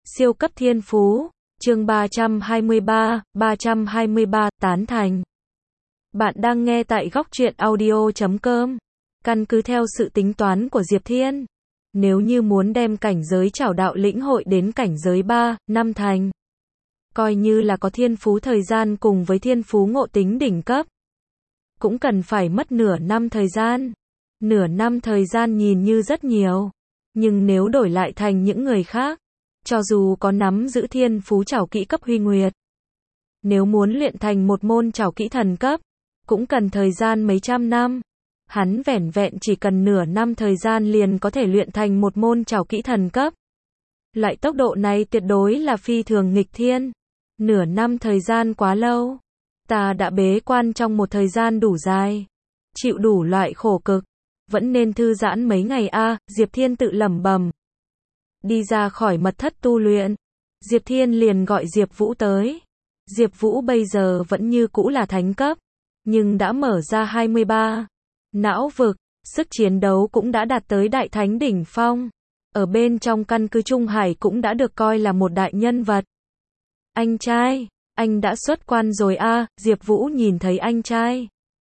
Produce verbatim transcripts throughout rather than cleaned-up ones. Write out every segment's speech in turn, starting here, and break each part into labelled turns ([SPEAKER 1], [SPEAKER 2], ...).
[SPEAKER 1] Siêu cấp thiên phú, chương ba trăm hai mươi ba, ba trăm hai mươi ba, tán thành. Bạn đang nghe tại góc truyện audio chấm com. Căn cứ theo sự tính toán của Diệp Thiên, nếu như muốn đem cảnh giới trảo đạo lĩnh hội đến cảnh giới ba, năm thành, coi như là có thiên phú thời gian cùng với thiên phú ngộ tính đỉnh cấp, cũng cần phải mất nửa năm thời gian. Nửa năm thời gian nhìn như rất nhiều, nhưng nếu đổi lại thành những người khác, cho dù có nắm giữ thiên phú trảo kỹ cấp huy nguyệt, nếu muốn luyện thành một môn trảo kỹ thần cấp, cũng cần thời gian mấy trăm năm. Hắn vẻn vẹn chỉ cần nửa năm thời gian liền có thể luyện thành một môn trảo kỹ thần cấp. Loại tốc độ này tuyệt đối là phi thường nghịch thiên. Nửa năm thời gian quá lâu. Ta đã bế quan trong một thời gian đủ dài, chịu đủ loại khổ cực, vẫn nên thư giãn mấy ngày a, Diệp Thiên tự lẩm bẩm. Đi ra khỏi mật thất tu luyện, Diệp Thiên liền gọi Diệp Vũ tới. Diệp Vũ bây giờ vẫn như cũ là thánh cấp, nhưng đã mở ra hai mươi ba não vực, sức chiến đấu cũng đã đạt tới đại thánh đỉnh phong. Ở bên trong căn cứ Trung Hải cũng đã được coi là một đại nhân vật. Anh trai, anh đã xuất quan rồi a, Diệp Vũ nhìn thấy anh trai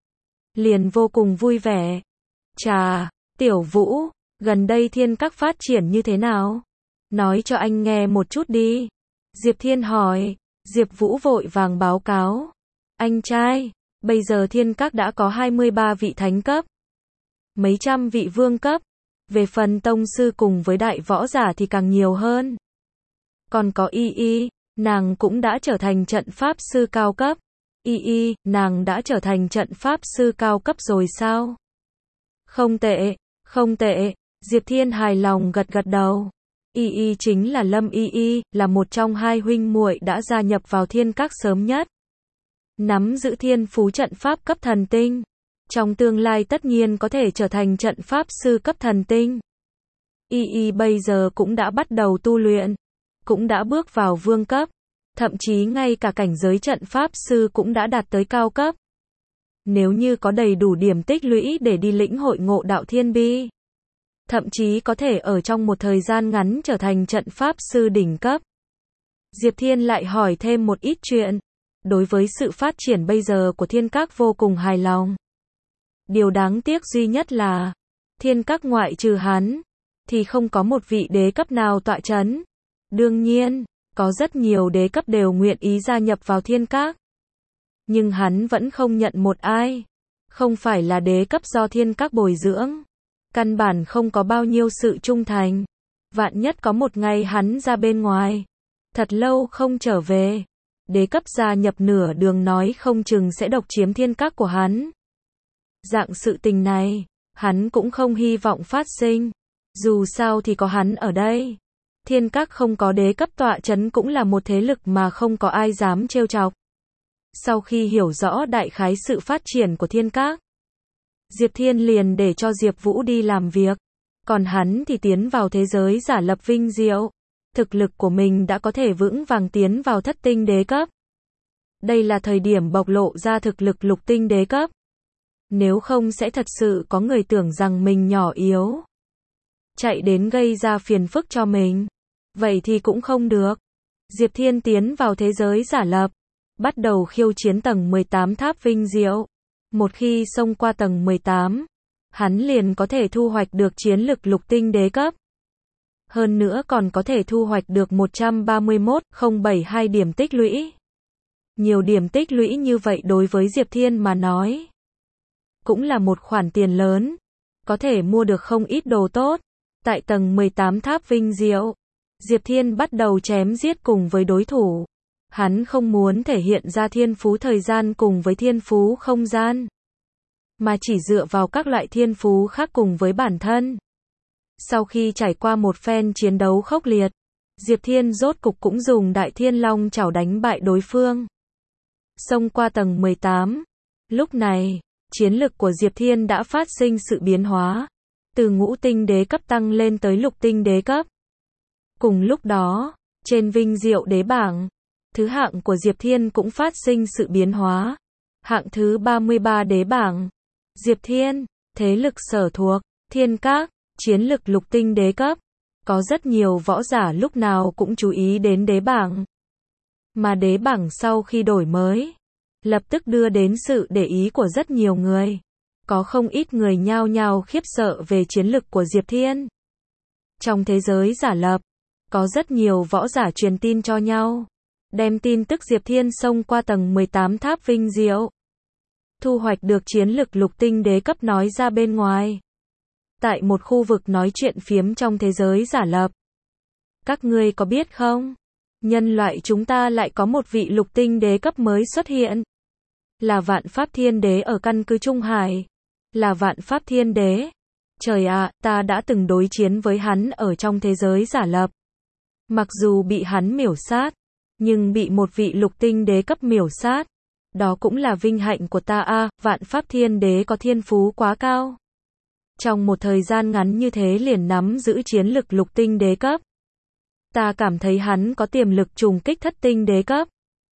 [SPEAKER 1] liền vô cùng vui vẻ. Chà, Tiểu Vũ, gần đây Thiên Các phát triển như thế nào? Nói cho anh nghe một chút đi. Diệp Thiên hỏi. Diệp Vũ vội vàng báo cáo. Anh trai, bây giờ Thiên Các đã có hai mươi ba vị thánh cấp, mấy trăm vị vương cấp, về phần tông sư cùng với đại võ giả thì càng nhiều hơn. Còn có Y Y, nàng cũng đã trở thành trận pháp sư cao cấp. Y Y, nàng đã trở thành trận pháp sư cao cấp rồi sao? Không tệ, không tệ, Diệp Thiên hài lòng gật gật đầu. Y Y chính là Lâm Y Y, là một trong hai huynh muội đã gia nhập vào Thiên Các sớm nhất. Nắm giữ thiên phú trận pháp cấp thần tinh. Trong tương lai tất nhiên có thể trở thành trận pháp sư cấp thần tinh. Y Y bây giờ cũng đã bắt đầu tu luyện, cũng đã bước vào vương cấp, thậm chí ngay cả cảnh giới trận pháp sư cũng đã đạt tới cao cấp. Nếu như có đầy đủ điểm tích lũy để đi lĩnh hội ngộ đạo thiên bi, thậm chí có thể ở trong một thời gian ngắn trở thành trận pháp sư đỉnh cấp. Diệp Thiên lại hỏi thêm một ít chuyện. Đối với sự phát triển bây giờ của Thiên Các vô cùng hài lòng. Điều đáng tiếc duy nhất là, Thiên Các ngoại trừ hắn, thì không có một vị đế cấp nào tọa chấn. Đương nhiên, có rất nhiều đế cấp đều nguyện ý gia nhập vào Thiên Các. Nhưng hắn vẫn không nhận một ai. Không phải là đế cấp do Thiên Các bồi dưỡng. Căn bản không có bao nhiêu sự trung thành. Vạn nhất có một ngày hắn ra bên ngoài, thật lâu không trở về, đế cấp gia nhập nửa đường nói không chừng sẽ độc chiếm Thiên Các của hắn. Dạng sự tình này, hắn cũng không hy vọng phát sinh. Dù sao thì có hắn ở đây, Thiên Các không có đế cấp tọa chấn cũng là một thế lực mà không có ai dám trêu chọc. Sau khi hiểu rõ đại khái sự phát triển của Thiên Các, Diệp Thiên liền để cho Diệp Vũ đi làm việc, còn hắn thì tiến vào thế giới giả lập vinh diệu. Thực lực của mình đã có thể vững vàng tiến vào thất tinh đế cấp. Đây là thời điểm bộc lộ ra thực lực lục tinh đế cấp. Nếu không sẽ thật sự có người tưởng rằng mình nhỏ yếu, chạy đến gây ra phiền phức cho mình. Vậy thì cũng không được. Diệp Thiên tiến vào thế giới giả lập, bắt đầu khiêu chiến tầng mười tám tháp vinh diệu. Một khi xông qua tầng mười tám, hắn liền có thể thu hoạch được chiến lực lục tinh đế cấp. Hơn nữa còn có thể thu hoạch được một trăm ba mươi mốt nghìn không trăm bảy mươi hai điểm tích lũy. Nhiều điểm tích lũy như vậy đối với Diệp Thiên mà nói, cũng là một khoản tiền lớn, có thể mua được không ít đồ tốt. Tại tầng mười tám tháp vinh diệu, Diệp Thiên bắt đầu chém giết cùng với đối thủ. Hắn không muốn thể hiện ra thiên phú thời gian cùng với thiên phú không gian, mà chỉ dựa vào các loại thiên phú khác cùng với bản thân. Sau khi trải qua một phen chiến đấu khốc liệt, Diệp Thiên rốt cục cũng dùng Đại Thiên Long chảo đánh bại đối phương, xông qua tầng mười tám. Lúc này, chiến lực của Diệp Thiên đã phát sinh sự biến hóa, từ ngũ tinh đế cấp tăng lên tới lục tinh đế cấp. Cùng lúc đó, trên vinh diệu đế bảng, thứ hạng của Diệp Thiên cũng phát sinh sự biến hóa. Hạng thứ ba mươi ba đế bảng, Diệp Thiên, thế lực sở thuộc, Thiên Các, chiến lực lục tinh đế cấp. Có rất nhiều võ giả lúc nào cũng chú ý đến đế bảng. Mà đế bảng sau khi đổi mới, lập tức đưa đến sự để ý của rất nhiều người. Có không ít người nhao nhao khiếp sợ về chiến lực của Diệp Thiên. Trong thế giới giả lập, có rất nhiều võ giả truyền tin cho nhau, đem tin tức Diệp Thiên xông qua tầng mười tám tháp vinh diệu, thu hoạch được chiến lực lục tinh đế cấp nói ra bên ngoài. Tại một khu vực nói chuyện phiếm trong thế giới giả lập. Các ngươi có biết không? Nhân loại chúng ta lại có một vị lục tinh đế cấp mới xuất hiện. Là Vạn Pháp Thiên Đế ở căn cứ Trung Hải. Là Vạn Pháp Thiên Đế. Trời ạ, ta đã từng đối chiến với hắn ở trong thế giới giả lập. Mặc dù bị hắn miểu sát, nhưng bị một vị lục tinh đế cấp miểu sát. Đó cũng là vinh hạnh của ta a, Vạn Pháp Thiên Đế có thiên phú quá cao. Trong một thời gian ngắn như thế liền nắm giữ chiến lực lục tinh đế cấp. Ta cảm thấy hắn có tiềm lực trùng kích thất tinh đế cấp.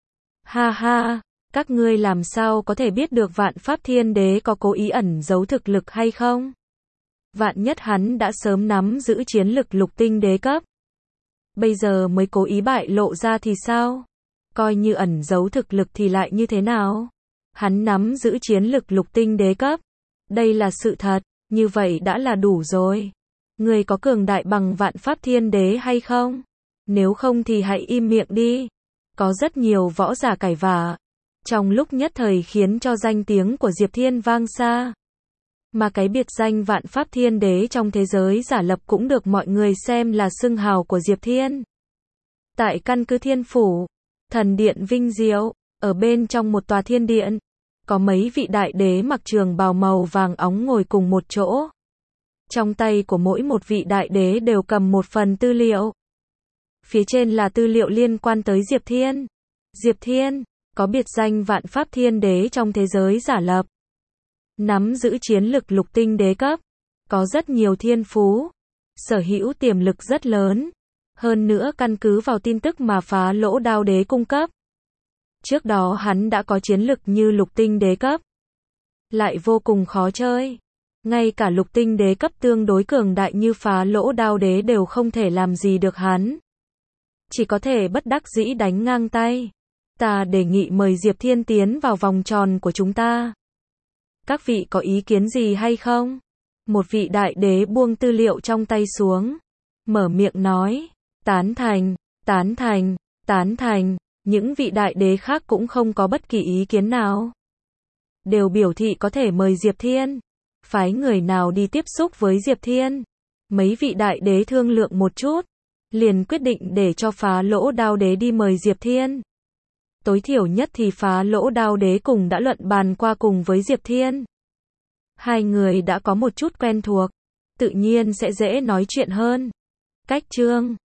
[SPEAKER 1] Ha ha, các ngươi làm sao có thể biết được Vạn Pháp Thiên Đế có cố ý ẩn giấu thực lực hay không? Vạn nhất hắn đã sớm nắm giữ chiến lực lục tinh đế cấp. Bây giờ mới cố ý bại lộ ra thì sao? Coi như ẩn giấu thực lực thì lại như thế nào? Hắn nắm giữ chiến lực lục tinh đế cấp. Đây là sự thật, như vậy đã là đủ rồi. Người có cường đại bằng Vạn Pháp Thiên Đế hay không? Nếu không thì hãy im miệng đi. Có rất nhiều võ giả cãi vã. Trong lúc nhất thời khiến cho danh tiếng của Diệp Thiên vang xa. Mà cái biệt danh Vạn Pháp Thiên Đế trong thế giới giả lập cũng được mọi người xem là xưng hào của Diệp Thiên. Tại căn cứ Thiên Phủ, thần điện vinh diệu, ở bên trong một tòa thiên điện, có mấy vị đại đế mặc trường bào màu vàng óng ngồi cùng một chỗ. Trong tay của mỗi một vị đại đế đều cầm một phần tư liệu. Phía trên là tư liệu liên quan tới Diệp Thiên. Diệp Thiên, có biệt danh Vạn Pháp Thiên Đế trong thế giới giả lập. Nắm giữ chiến lực lục tinh đế cấp. Có rất nhiều thiên phú. Sở hữu tiềm lực rất lớn. Hơn nữa căn cứ vào tin tức mà Phá Lỗ Đao Đế cung cấp. Trước đó hắn đã có chiến lực như lục tinh đế cấp. Lại vô cùng khó chơi. Ngay cả lục tinh đế cấp tương đối cường đại như Phá Lỗ Đao Đế đều không thể làm gì được hắn. Chỉ có thể bất đắc dĩ đánh ngang tay. Ta đề nghị mời Diệp Thiên tiến vào vòng tròn của chúng ta. Các vị có ý kiến gì hay không? Một vị đại đế buông tư liệu trong tay xuống. Mở miệng nói. Tán thành, tán thành, tán thành. Những vị đại đế khác cũng không có bất kỳ ý kiến nào. Đều biểu thị có thể mời Diệp Thiên. Phái người nào đi tiếp xúc với Diệp Thiên. Mấy vị đại đế thương lượng một chút. Liền quyết định để cho Phá Lỗ Đao Đế đi mời Diệp Thiên. Tối thiểu nhất thì Phá Lỗ Đao Đế cùng đã luận bàn qua cùng với Diệp Thiên. Hai người đã có một chút quen thuộc. Tự nhiên sẽ dễ nói chuyện hơn. Cách chương